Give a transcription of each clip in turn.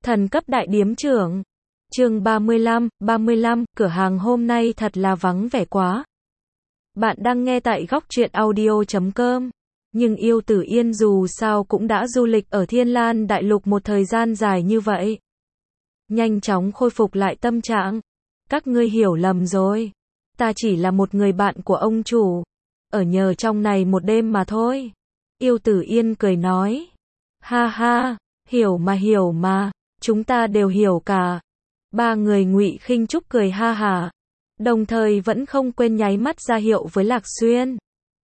Thần cấp đại điếm trưởng. Chương 35, cửa hàng hôm nay thật là vắng vẻ quá. Bạn đang nghe tại góc truyện audio.com. Nhưng Yêu Tử Yên dù sao cũng đã du lịch ở Thiên Lan Đại Lục một thời gian dài như vậy. Nhanh chóng khôi phục lại tâm trạng. Các ngươi hiểu lầm rồi. Ta chỉ là một người bạn của ông chủ. Ở nhờ trong này một đêm mà thôi. Yêu Tử Yên cười nói. Ha ha, hiểu mà. Chúng ta đều hiểu cả. Ba người Ngụy Khinh Trúc cười ha hả, đồng thời vẫn không quên nháy mắt ra hiệu với Lạc Xuyên.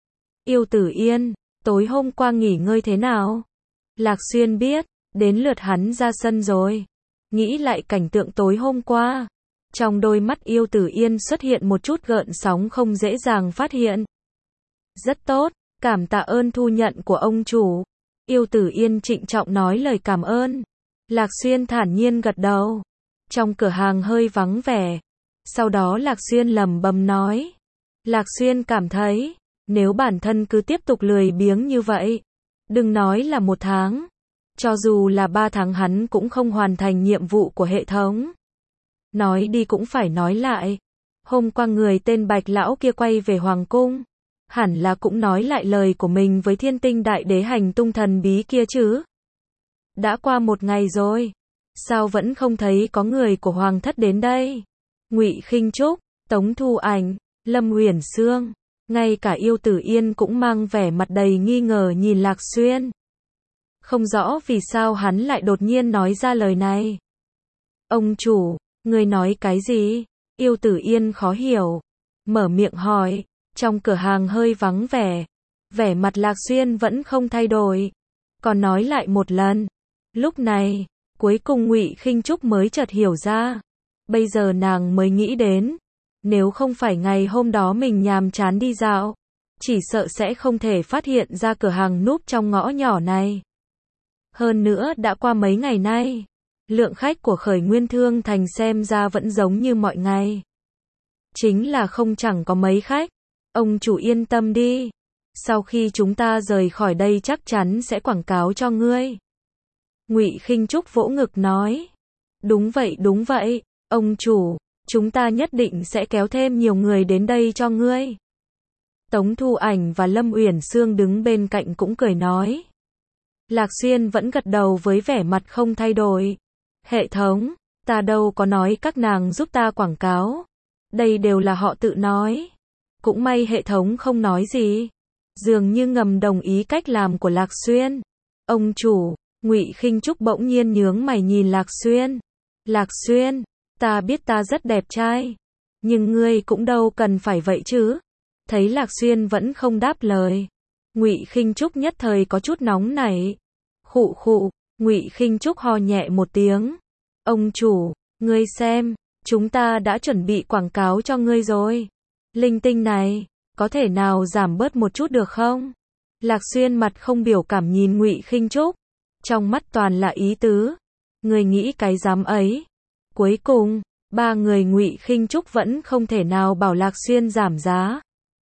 Yêu Tử Yên, tối hôm qua nghỉ ngơi thế nào? Lạc Xuyên biết, đến lượt hắn ra sân rồi. Nghĩ lại cảnh tượng tối hôm qua. Trong đôi mắt Yêu Tử Yên xuất hiện một chút gợn sóng không dễ dàng phát hiện. Rất tốt, cảm tạ ơn thu nhận của ông chủ. Yêu Tử Yên trịnh trọng nói lời cảm ơn. Lạc Xuyên thản nhiên gật đầu. Trong cửa hàng hơi vắng vẻ. Sau đó Lạc Xuyên lẩm bẩm nói. Lạc Xuyên cảm thấy, nếu bản thân cứ tiếp tục lười biếng như vậy, đừng nói là 1 tháng, cho dù là 3 tháng hắn cũng không hoàn thành nhiệm vụ của hệ thống. Nói đi cũng phải nói lại. Hôm qua người tên Bạch Lão kia quay về Hoàng Cung. Hẳn là cũng nói lại lời của mình với Thiên Tinh Đại Đế hành tung thần bí kia chứ. Đã qua 1 ngày rồi. Sao vẫn không thấy có người của Hoàng thất đến đây? Ngụy Khinh Trúc, Tống Thu Ảnh, Lâm Uyển Sương, ngay cả Yêu Tử Yên cũng mang vẻ mặt đầy nghi ngờ nhìn Lạc Xuyên. Không rõ vì sao hắn lại đột nhiên nói ra lời này. Ông chủ, người nói cái gì? Yêu Tử Yên khó hiểu. Mở miệng hỏi, trong cửa hàng hơi vắng vẻ. Vẻ mặt Lạc Xuyên vẫn không thay đổi. Còn nói lại một lần. Lúc này, cuối cùng Ngụy Khinh Trúc mới chợt hiểu ra. Bây giờ nàng mới nghĩ đến, nếu không phải ngày hôm đó mình nhàm chán đi dạo, chỉ sợ sẽ không thể phát hiện ra cửa hàng núp trong ngõ nhỏ này. Hơn nữa đã qua mấy ngày nay, lượng khách của Khởi Nguyên Thương Thành xem ra vẫn giống như mọi ngày. Chính là chẳng có mấy khách. Ông chủ yên tâm đi. Sau khi chúng ta rời khỏi đây chắc chắn sẽ quảng cáo cho ngươi. Ngụy Khinh Trúc vỗ ngực nói. Đúng vậy, ông chủ, chúng ta nhất định sẽ kéo thêm nhiều người đến đây cho ngươi. Tống Thu Ảnh và Lâm Uyển Sương đứng bên cạnh cũng cười nói. Lạc Xuyên vẫn gật đầu với vẻ mặt không thay đổi. Hệ thống, ta đâu có nói các nàng giúp ta quảng cáo. Đây đều là họ tự nói. Cũng may hệ thống không nói gì. Dường như ngầm đồng ý cách làm của Lạc Xuyên. Ông chủ, Ngụy Khinh Trúc bỗng nhiên nhướng mày nhìn Lạc Xuyên. Lạc Xuyên, ta biết ta rất đẹp trai. Nhưng ngươi cũng đâu cần phải vậy chứ. Thấy Lạc Xuyên vẫn không đáp lời. Ngụy Khinh Trúc nhất thời có chút nóng nảy. Khụ, Ngụy Khinh Trúc ho nhẹ một tiếng. Ông chủ, ngươi xem, chúng ta đã chuẩn bị quảng cáo cho ngươi rồi. Linh tinh này, có thể nào giảm bớt một chút được không? Lạc Xuyên mặt không biểu cảm nhìn Ngụy Khinh Trúc. Trong mắt toàn là ý tứ. Người nghĩ cái dám ấy. Cuối cùng, 3 người Ngụy Khinh Trúc vẫn không thể nào bảo Lạc Xuyên giảm giá.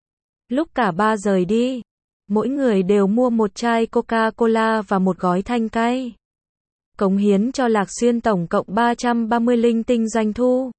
Lúc cả 3 rời đi, mỗi người đều mua một chai Coca-Cola và một gói thanh cay. Cống hiến cho Lạc Xuyên tổng cộng 330 linh tinh doanh thu.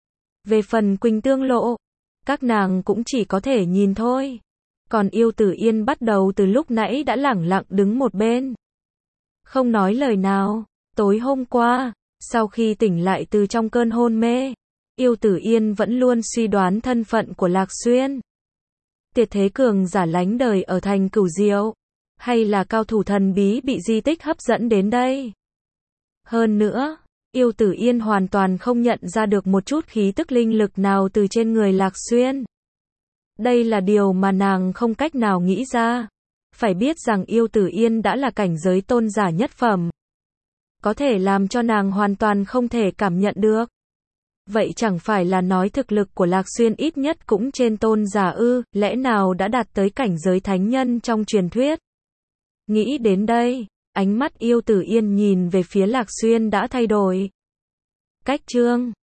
Về phần Quỳnh Tương Lộ, các nàng cũng chỉ có thể nhìn thôi. Còn Yêu Tử Yên bắt đầu từ lúc nãy đã lẳng lặng đứng một bên. Không nói lời nào. Tối hôm qua, sau khi tỉnh lại từ trong cơn hôn mê, Yêu Tử Yên vẫn luôn suy đoán thân phận của Lạc Xuyên. Tuyệt thế cường giả lánh đời ở thành Cửu Diệu, hay là cao thủ thần bí bị di tích hấp dẫn đến đây. Hơn nữa, Yêu Tử Yên hoàn toàn không nhận ra được một chút khí tức linh lực nào từ trên người Lạc Xuyên. Đây là điều mà nàng không cách nào nghĩ ra. Phải biết rằng Yêu Tử Yên đã là cảnh giới tôn giả nhất phẩm. Có thể làm cho nàng hoàn toàn không thể cảm nhận được. Vậy chẳng phải là nói thực lực của Lạc Xuyên ít nhất cũng trên tôn giả ư, lẽ nào đã đạt tới cảnh giới thánh nhân trong truyền thuyết? Nghĩ đến đây, ánh mắt Yêu Tử Yên nhìn về phía Lạc Xuyên đã thay đổi. Cách chương